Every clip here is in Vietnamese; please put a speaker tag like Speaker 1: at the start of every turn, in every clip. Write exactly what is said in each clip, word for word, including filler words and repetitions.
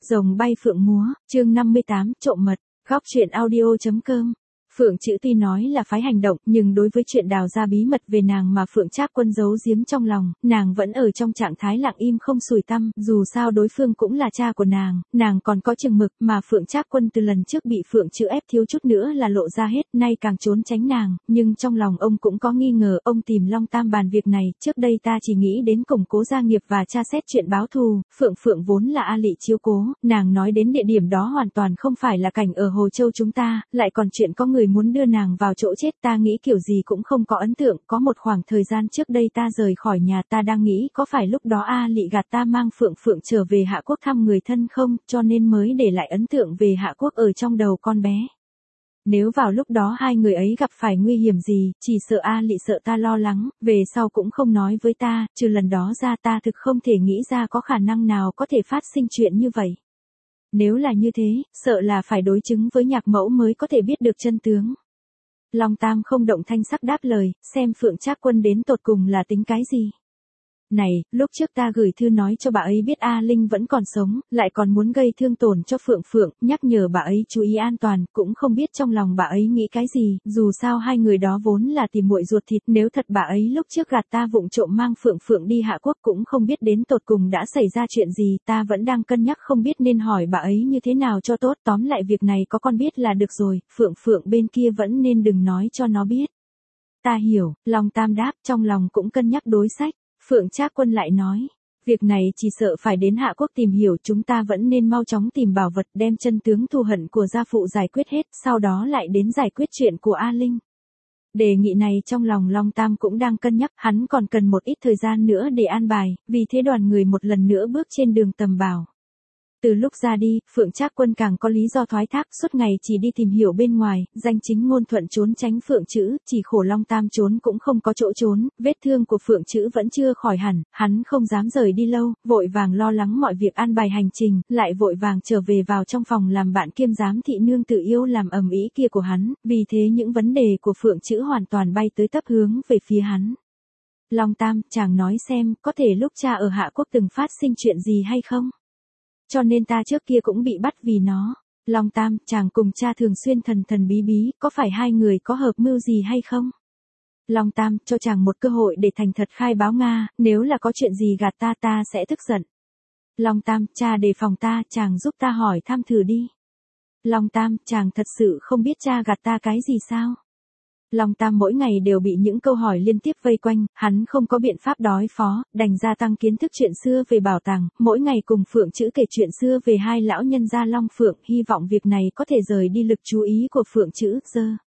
Speaker 1: Rồng bay phượng múa, chương năm mươi tám, trộm mật, góc truyện audio chấm com. Phượng Chữ tuy nói là phái hành động, nhưng đối với chuyện đào ra bí mật về nàng mà Phượng Trác Quân giấu giếm trong lòng, nàng vẫn ở trong trạng thái lặng im không sủi tăm, dù sao đối phương cũng là cha của nàng, nàng còn có chừng mực, mà Phượng Trác Quân từ lần trước bị Phượng Chữ ép thiếu chút nữa là lộ ra hết, nay càng trốn tránh nàng, nhưng trong lòng ông cũng có nghi ngờ, ông tìm Long Tam bàn việc này, trước đây ta chỉ nghĩ đến củng cố gia nghiệp và tra xét chuyện báo thù, Phượng Phượng vốn là A Lị chiếu cố, nàng nói đến địa điểm đó hoàn toàn không phải là cảnh ở Hồ Châu chúng ta, lại còn chuyện có người muốn đưa nàng vào chỗ chết, ta nghĩ kiểu gì cũng không có ấn tượng, có một khoảng thời gian trước đây ta rời khỏi nhà, ta đang nghĩ có phải lúc đó A Lị gạt ta mang Phượng Phượng trở về Hạ Quốc thăm người thân không, cho nên mới để lại ấn tượng về Hạ Quốc ở trong đầu con bé. Nếu vào lúc đó hai người ấy gặp phải nguy hiểm gì, chỉ sợ A Lị sợ ta lo lắng, về sau cũng không nói với ta, trừ lần đó ra ta thực không thể nghĩ ra có khả năng nào có thể phát sinh chuyện như vậy. Nếu là như thế, sợ là phải đối chứng với Nhạc Mẫu mới có thể biết được chân tướng. Long Tam không động thanh sắc đáp lời, xem Phượng Trác Quân đến tột cùng là tính cái gì. Này, lúc trước ta gửi thư nói cho bà ấy biết A Linh vẫn còn sống, lại còn muốn gây thương tổn cho Phượng Phượng, nhắc nhở bà ấy chú ý an toàn, cũng không biết trong lòng bà ấy nghĩ cái gì, dù sao hai người đó vốn là tìm muội ruột thịt, nếu thật bà ấy lúc trước gạt ta vụng trộm mang Phượng Phượng đi Hạ Quốc cũng không biết đến tột cùng đã xảy ra chuyện gì, ta vẫn đang cân nhắc không biết nên hỏi bà ấy như thế nào cho tốt, tóm lại việc này có con biết là được rồi, Phượng Phượng bên kia vẫn nên đừng nói cho nó biết. Ta hiểu, Long Tam đáp, trong lòng cũng cân nhắc đối sách. Phượng Trác Quân lại nói, việc này chỉ sợ phải đến Hạ Quốc tìm hiểu, chúng ta vẫn nên mau chóng tìm bảo vật, đem chân tướng thù hận của gia phụ giải quyết hết, sau đó lại đến giải quyết chuyện của A Linh. Đề nghị này trong lòng Long Tam cũng đang cân nhắc, hắn còn cần một ít thời gian nữa để an bài, vì thế đoàn người một lần nữa bước trên đường tầm bảo. Từ lúc ra đi, Phượng Trác Quân càng có lý do thoái thác, suốt ngày chỉ đi tìm hiểu bên ngoài, danh chính ngôn thuận trốn tránh Phượng Chữ, chỉ khổ Long Tam trốn cũng không có chỗ trốn, vết thương của Phượng Chữ vẫn chưa khỏi hẳn, hắn không dám rời đi lâu, vội vàng lo lắng mọi việc an bài hành trình, lại vội vàng trở về vào trong phòng làm bạn kiêm giám thị nương tự yêu làm ầm ĩ kia của hắn, vì thế những vấn đề của Phượng Chữ hoàn toàn bay tới tấp hướng về phía hắn. Long Tam, chàng nói xem, có thể lúc cha ở Hạ Quốc từng phát sinh chuyện gì hay không? Cho nên ta trước kia cũng bị bắt vì nó. Long Tam, chàng cùng cha thường xuyên thần thần bí bí, có phải hai người có hợp mưu gì hay không? Long Tam, cho chàng một cơ hội để thành thật khai báo Nga, nếu là có chuyện gì gạt ta ta sẽ tức giận. Long Tam, cha đề phòng ta, chàng giúp ta hỏi thăm thử đi. Long Tam, chàng thật sự không biết cha gạt ta cái gì sao? Long Tam mỗi ngày đều bị những câu hỏi liên tiếp vây quanh, hắn không có biện pháp đối phó, đành gia tăng kiến thức chuyện xưa về bảo tàng, mỗi ngày cùng Phượng Chữ kể chuyện xưa về hai lão nhân gia Long Phượng, hy vọng việc này có thể rời đi lực chú ý của Phượng Chữ. Giờ,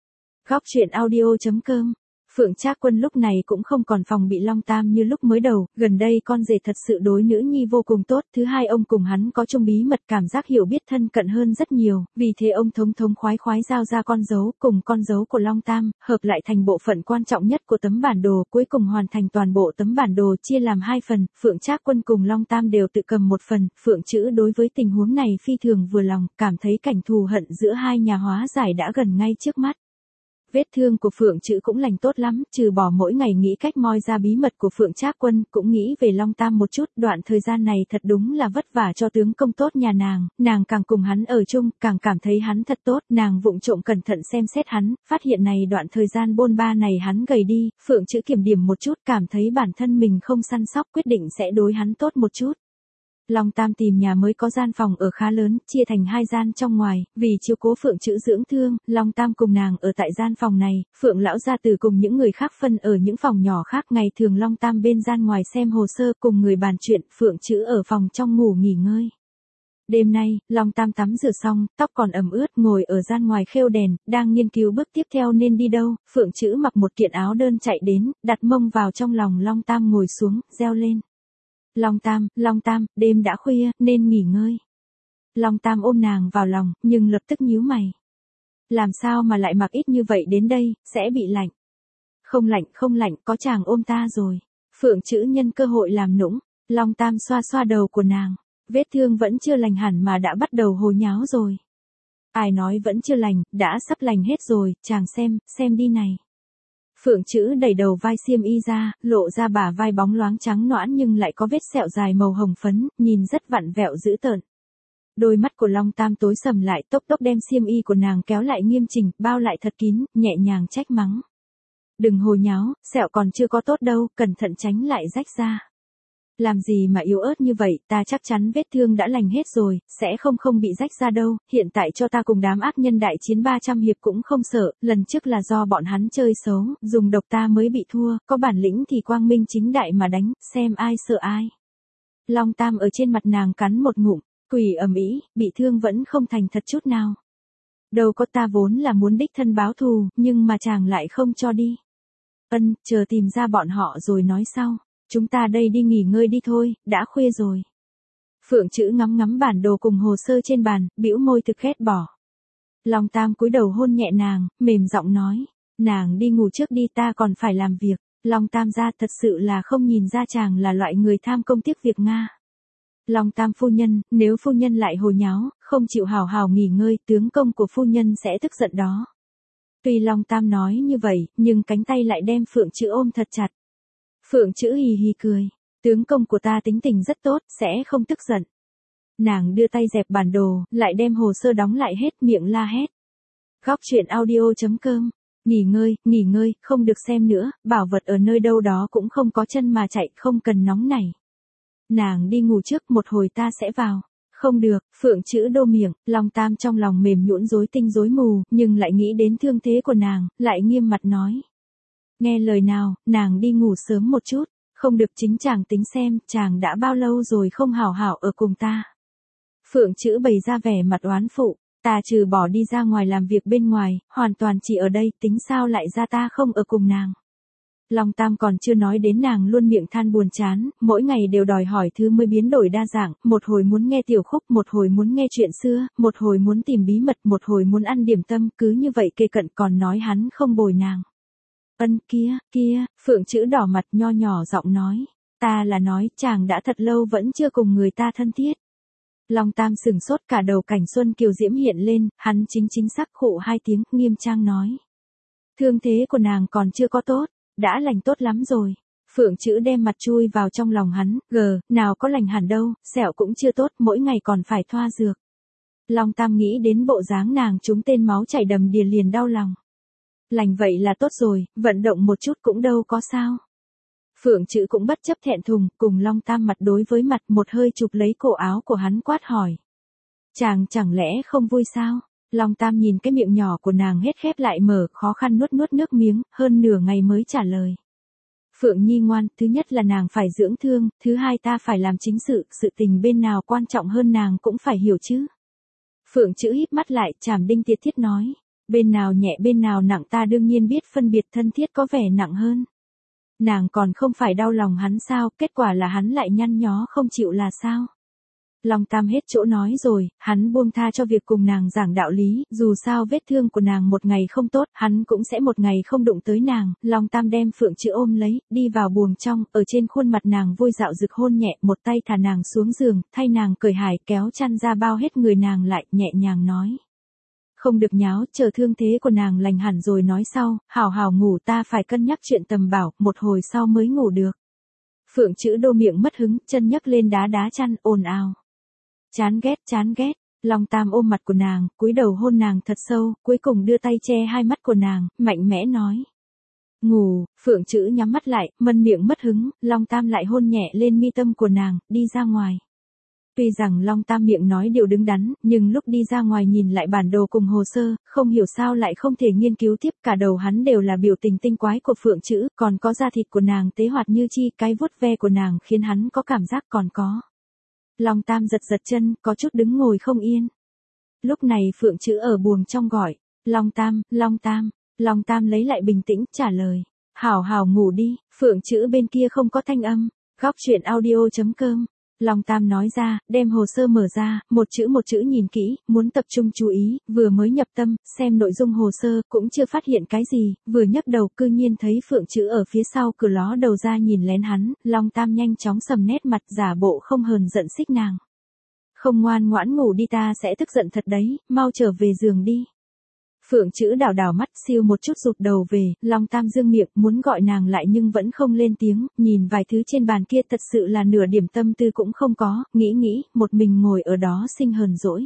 Speaker 1: góc truyện audio chấm com. Phượng Trác Quân lúc này cũng không còn phòng bị Long Tam như lúc mới đầu, gần đây con rể thật sự đối nữ nhi vô cùng tốt, thứ hai ông cùng hắn có chung bí mật cảm giác hiểu biết thân cận hơn rất nhiều, vì thế ông thống thống khoái khoái giao ra con dấu cùng con dấu của Long Tam, hợp lại thành bộ phận quan trọng nhất của tấm bản đồ, cuối cùng hoàn thành toàn bộ tấm bản đồ chia làm hai phần, Phượng Trác Quân cùng Long Tam đều tự cầm một phần, Phượng Chữ đối với tình huống này phi thường vừa lòng, cảm thấy cảnh thù hận giữa hai nhà hóa giải đã gần ngay trước mắt. Vết thương của Phượng Chữ cũng lành tốt lắm, trừ bỏ mỗi ngày nghĩ cách moi ra bí mật của Phượng Trác Quân, cũng nghĩ về Long Tam một chút, đoạn thời gian này thật đúng là vất vả cho tướng công tốt nhà nàng, nàng càng cùng hắn ở chung, càng cảm thấy hắn thật tốt, nàng vụng trộm cẩn thận xem xét hắn, phát hiện này đoạn thời gian bôn ba này hắn gầy đi, Phượng Chữ kiểm điểm một chút, cảm thấy bản thân mình không săn sóc, quyết định sẽ đối hắn tốt một chút. Long Tam tìm nhà mới có gian phòng ở khá lớn, chia thành hai gian trong ngoài, vì chiếu cố Phượng Chữ dưỡng thương, Long Tam cùng nàng ở tại gian phòng này, Phượng lão gia tử cùng những người khác phân ở những phòng nhỏ khác, ngày thường Long Tam bên gian ngoài xem hồ sơ cùng người bàn chuyện, Phượng Chữ ở phòng trong ngủ nghỉ ngơi. Đêm nay, Long Tam tắm rửa xong, tóc còn ẩm ướt, ngồi ở gian ngoài khêu đèn, đang nghiên cứu bước tiếp theo nên đi đâu, Phượng Chữ mặc một kiện áo đơn chạy đến, đặt mông vào trong lòng Long Tam ngồi xuống, reo lên. Long Tam, Long Tam, đêm đã khuya, nên nghỉ ngơi. Long Tam ôm nàng vào lòng, nhưng lập tức nhíu mày. Làm sao mà lại mặc ít như vậy đến đây, sẽ bị lạnh. Không lạnh, không lạnh, có chàng ôm ta rồi. Phượng Chữ nhân cơ hội làm nũng, Long Tam xoa xoa đầu của nàng. Vết thương vẫn chưa lành hẳn mà đã bắt đầu hồ nháo rồi. Ai nói vẫn chưa lành, đã sắp lành hết rồi, chàng xem, xem đi này. Phượng Chữ đẩy đầu vai xiêm y ra, lộ ra bả vai bóng loáng trắng nõn nhưng lại có vết sẹo dài màu hồng phấn, nhìn rất vặn vẹo dữ tợn. Đôi mắt của Long Tam tối sầm lại, tốc tốc đem xiêm y của nàng kéo lại nghiêm chỉnh, bao lại thật kín, nhẹ nhàng trách mắng. Đừng hồ nháo, sẹo còn chưa có tốt đâu, cẩn thận tránh lại rách ra. Làm gì mà yếu ớt như vậy, ta chắc chắn vết thương đã lành hết rồi, sẽ không không bị rách ra đâu, hiện tại cho ta cùng đám ác nhân đại chiến ba trăm hiệp cũng không sợ, lần trước là do bọn hắn chơi xấu, dùng độc ta mới bị thua, có bản lĩnh thì quang minh chính đại mà đánh, xem ai sợ ai. Long Tam ở trên mặt nàng cắn một ngụm, quỷ ầm ĩ, bị thương vẫn không thành thật chút nào. Đâu có, ta vốn là muốn đích thân báo thù, nhưng mà chàng lại không cho đi. Ân, chờ tìm ra bọn họ rồi nói sau. Chúng ta đây đi nghỉ ngơi đi thôi, đã khuya rồi. Phượng Chữ ngắm ngắm bản đồ cùng hồ sơ trên bàn, bĩu môi thực ghét bỏ. Long Tam cúi đầu hôn nhẹ nàng, mềm giọng nói, nàng đi ngủ trước đi, ta còn phải làm việc. Long Tam gia thật sự là không nhìn ra chàng là loại người tham công tiếc việc Nga. Long Tam phu nhân, nếu phu nhân lại hồ nháo, không chịu hào hào nghỉ ngơi, tướng công của phu nhân sẽ tức giận đó. Tuy Long Tam nói như vậy, nhưng cánh tay lại đem Phượng Chữ ôm thật chặt. Phượng Chữ hì hì cười, tướng công của ta tính tình rất tốt, sẽ không tức giận. Nàng đưa tay dẹp bản đồ, lại đem hồ sơ đóng lại hết, miệng la hét. Góc truyện audio chấm com, nghỉ ngơi, nghỉ ngơi, không được xem nữa, bảo vật ở nơi đâu đó cũng không có chân mà chạy, không cần nóng nảy. Nàng đi ngủ trước, một hồi ta sẽ vào. Không được, Phượng Chữ đô miệng, Long Tam trong lòng mềm nhũn rối tinh rối mù, nhưng lại nghĩ đến thương thế của nàng, lại nghiêm mặt nói. Nghe lời nào, nàng đi ngủ sớm một chút, không được, chính chàng tính xem, chàng đã bao lâu rồi không hảo hảo ở cùng ta. Phượng Chữ bày ra vẻ mặt oán phụ, ta trừ bỏ đi ra ngoài làm việc bên ngoài, hoàn toàn chỉ ở đây, tính sao lại ra ta không ở cùng nàng. Long Tam còn chưa nói đến nàng luôn miệng than buồn chán, mỗi ngày đều đòi hỏi thứ mới biến đổi đa dạng, một hồi muốn nghe tiểu khúc, một hồi muốn nghe chuyện xưa, một hồi muốn tìm bí mật, một hồi muốn ăn điểm tâm, cứ như vậy kề cận còn nói hắn không bồi nàng. Ân kia, kia, Phượng Chữ đỏ mặt nho nhỏ giọng nói, ta là nói chàng đã thật lâu vẫn chưa cùng người ta thân thiết. Long Tam sừng sốt, cả đầu cảnh xuân kiều diễm hiện lên, hắn chính chính xác khụ hai tiếng, nghiêm trang nói. Thương thế của nàng còn chưa có tốt, đã lành tốt lắm rồi. Phượng Chữ đem mặt chui vào trong lòng hắn, gờ, nào có lành hẳn đâu, sẹo cũng chưa tốt, mỗi ngày còn phải thoa dược. Long Tam nghĩ đến bộ dáng nàng trúng tên máu chảy đầm đìa liền đau lòng. Lành vậy là tốt rồi, vận động một chút cũng đâu có sao. Phượng Chữ cũng bất chấp thẹn thùng, cùng Long Tam mặt đối với mặt, một hơi chụp lấy cổ áo của hắn quát hỏi. Chàng chẳng lẽ không vui sao? Long Tam nhìn cái miệng nhỏ của nàng hết khép lại mở, khó khăn nuốt nuốt nước miếng, hơn nửa ngày mới trả lời. Phượng Nhi ngoan, thứ nhất là nàng phải dưỡng thương, thứ hai ta phải làm chính sự, sự tình bên nào quan trọng hơn nàng cũng phải hiểu chứ. Phượng Chữ híp mắt lại, chảm đinh tiệt thiết nói. Bên nào nhẹ bên nào nặng ta đương nhiên biết phân biệt, thân thiết có vẻ nặng hơn. Nàng còn không phải đau lòng hắn sao, kết quả là hắn lại nhăn nhó không chịu là sao. Long Tam hết chỗ nói rồi, hắn buông tha cho việc cùng nàng giảng đạo lý, dù sao vết thương của nàng một ngày không tốt, hắn cũng sẽ một ngày không đụng tới nàng. Long Tam đem Phượng Chữ ôm lấy, đi vào buồng trong, ở trên khuôn mặt nàng vui dạo rực hôn nhẹ, một tay thả nàng xuống giường, thay nàng cởi hải, kéo chăn ra bao hết người nàng lại, nhẹ nhàng nói. Không được nháo, chờ thương thế của nàng lành hẳn rồi nói sau, hảo hảo ngủ, ta phải cân nhắc chuyện tầm bảo, một hồi sau mới ngủ được. Phượng Chữ đô miệng mất hứng, chân nhấc lên đá đá chăn, ồn ào. Chán ghét, chán ghét. Long Tam ôm mặt của nàng, cúi đầu hôn nàng thật sâu, cuối cùng đưa tay che hai mắt của nàng, mạnh mẽ nói. Ngủ. Phượng Chữ nhắm mắt lại, mân miệng mất hứng, Long Tam lại hôn nhẹ lên mi tâm của nàng, đi ra ngoài. Tuy rằng Long Tam miệng nói điều đứng đắn, nhưng lúc đi ra ngoài nhìn lại bản đồ cùng hồ sơ, không hiểu sao lại không thể nghiên cứu tiếp, cả đầu hắn đều là biểu tình tinh quái của Phượng Chữ, còn có da thịt của nàng tế hoạt như chi, cái vuốt ve của nàng khiến hắn có cảm giác còn có. Long Tam giật giật chân, có chút đứng ngồi không yên. Lúc này Phượng Chữ ở buồng trong gọi, Long Tam, Long Tam, Long Tam lấy lại bình tĩnh, trả lời, hảo hảo ngủ đi. Phượng Chữ bên kia không có thanh âm. Góc truyện audio chấm com. Long Tam nói ra, đem hồ sơ mở ra, một chữ một chữ nhìn kỹ, muốn tập trung chú ý, vừa mới nhập tâm, xem nội dung hồ sơ, cũng chưa phát hiện cái gì, vừa nhấc đầu cư nhiên thấy Phượng Chữ ở phía sau cửa ló đầu ra nhìn lén hắn, Long Tam nhanh chóng sầm nét mặt, giả bộ không hờn giận xích nàng. Không ngoan ngoãn ngủ đi ta sẽ tức giận thật đấy, mau trở về giường đi. Phượng Chữ đảo đảo mắt siêu một chút rụt đầu về, Long Tam dương miệng muốn gọi nàng lại nhưng vẫn không lên tiếng, nhìn vài thứ trên bàn kia thật sự là nửa điểm tâm tư cũng không có, nghĩ nghĩ, một mình ngồi ở đó sinh hờn dỗi.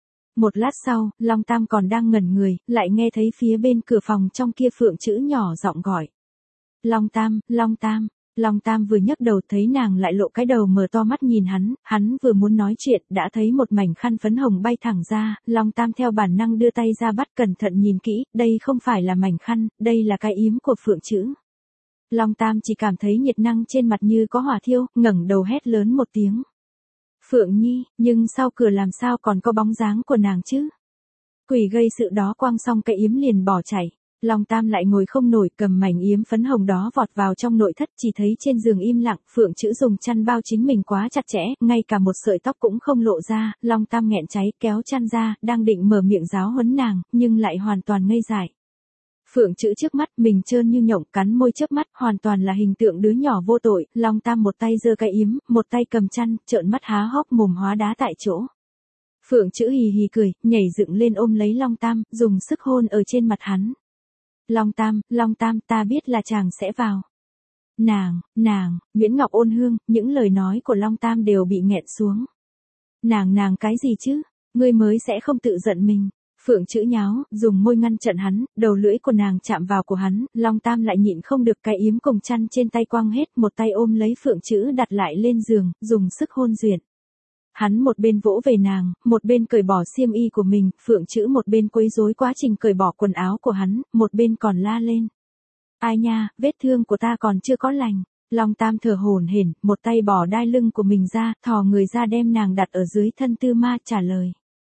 Speaker 1: Một lát sau, Long Tam còn đang ngẩn người, lại nghe thấy phía bên cửa phòng trong kia Phượng Chữ nhỏ giọng gọi. Long Tam, Long Tam. Long Tam vừa nhấc đầu thấy nàng lại lộ cái đầu mở to mắt nhìn hắn, hắn vừa muốn nói chuyện, đã thấy một mảnh khăn phấn hồng bay thẳng ra, Long Tam theo bản năng đưa tay ra bắt cẩn thận nhìn kỹ, đây không phải là mảnh khăn, đây là cái yếm của Phượng Chữ. Long Tam chỉ cảm thấy nhiệt năng trên mặt như có hỏa thiêu, ngẩng đầu hét lớn một tiếng. Phượng Nhi, nhưng sau cửa làm sao còn có bóng dáng của nàng chứ? Quỷ gây sự đó quăng xong cái yếm liền bỏ chạy. Long Tam lại ngồi không nổi, cầm mảnh yếm phấn hồng đó vọt vào trong nội thất, chỉ thấy trên giường im lặng, Phượng Chữ dùng chăn bao chính mình quá chặt chẽ, ngay cả một sợi tóc cũng không lộ ra, Long Tam nghẹn cháy kéo chăn ra, đang định mở miệng giáo huấn nàng, nhưng lại hoàn toàn ngây dại. Phượng Chữ trước mắt mình trơn như nhộng, cắn môi chớp mắt, hoàn toàn là hình tượng đứa nhỏ vô tội, Long Tam một tay giơ cái yếm, một tay cầm chăn, trợn mắt há hốc mồm hóa đá tại chỗ. Phượng Chữ hì hì cười, nhảy dựng lên ôm lấy Long Tam, dùng sức hôn ở trên mặt hắn. Long Tam, Long Tam, ta biết là chàng sẽ vào. Nàng, nàng, Nguyễn Ngọc Ôn Hương, những lời nói của Long Tam đều bị nghẹn xuống. Nàng nàng cái gì chứ, ngươi mới sẽ không tự giận mình. Phượng Chữ nháo, dùng môi ngăn chặn hắn, đầu lưỡi của nàng chạm vào của hắn, Long Tam lại nhịn không được cái yếm cùng chăn trên tay quăng hết, một tay ôm lấy Phượng Chữ đặt lại lên giường, dùng sức hôn duyệt. Hắn một bên vỗ về nàng, một bên cởi bỏ xiêm y của mình, Phượng Chữ một bên quấy rối quá trình cởi bỏ quần áo của hắn, một bên còn la lên. Ai nha, vết thương của ta còn chưa có lành. Long Tam thở hổn hển, một tay bỏ đai lưng của mình ra, thò người ra đem nàng đặt ở dưới thân Tư Ma, trả lời.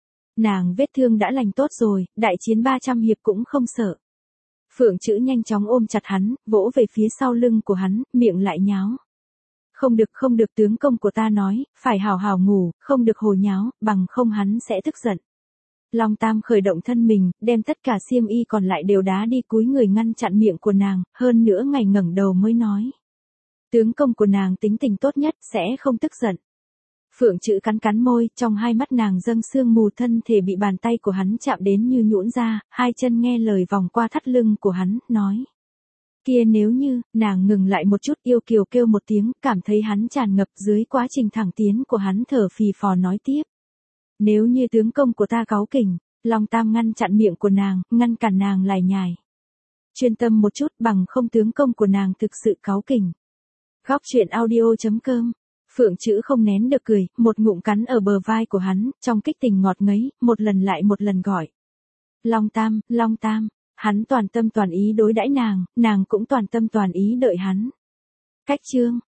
Speaker 1: Nàng vết thương đã lành tốt rồi, đại chiến ba trăm hiệp cũng không sợ. Phượng Chữ nhanh chóng ôm chặt hắn, vỗ về phía sau lưng của hắn, miệng lại nháo. Không được không được, tướng công của ta nói, phải hào hào ngủ, không được hồ nháo, bằng không hắn sẽ tức giận. Long Tam khởi động thân mình, đem tất cả xiêm y còn lại đều đá đi, cúi người ngăn chặn miệng của nàng, hơn nữa ngày ngẩng đầu mới nói. Tướng công của nàng tính tình tốt nhất, sẽ không tức giận. Phượng Chữ cắn cắn môi, trong hai mắt nàng dâng sương mù, thân thể bị bàn tay của hắn chạm đến như nhũn ra, hai chân nghe lời vòng qua thắt lưng của hắn, nói. Kia nếu như, nàng ngừng lại một chút, yêu kiều kêu một tiếng, cảm thấy hắn tràn ngập, dưới quá trình thẳng tiến của hắn thở phì phò nói tiếp. Nếu như tướng công của ta cáu kỉnh, Long Tam ngăn chặn miệng của nàng, ngăn cản nàng lải nhải. Chuyên tâm một chút, bằng không tướng công của nàng thực sự cáu kỉnh. Góc truyện audio chấm com. Phượng Chữ không nén được cười, một ngụm cắn ở bờ vai của hắn, trong kích tình ngọt ngấy, một lần lại một lần gọi. Long Tam, Long Tam. Hắn toàn tâm toàn ý đối đãi nàng, nàng cũng toàn tâm toàn ý đợi hắn. Cách chương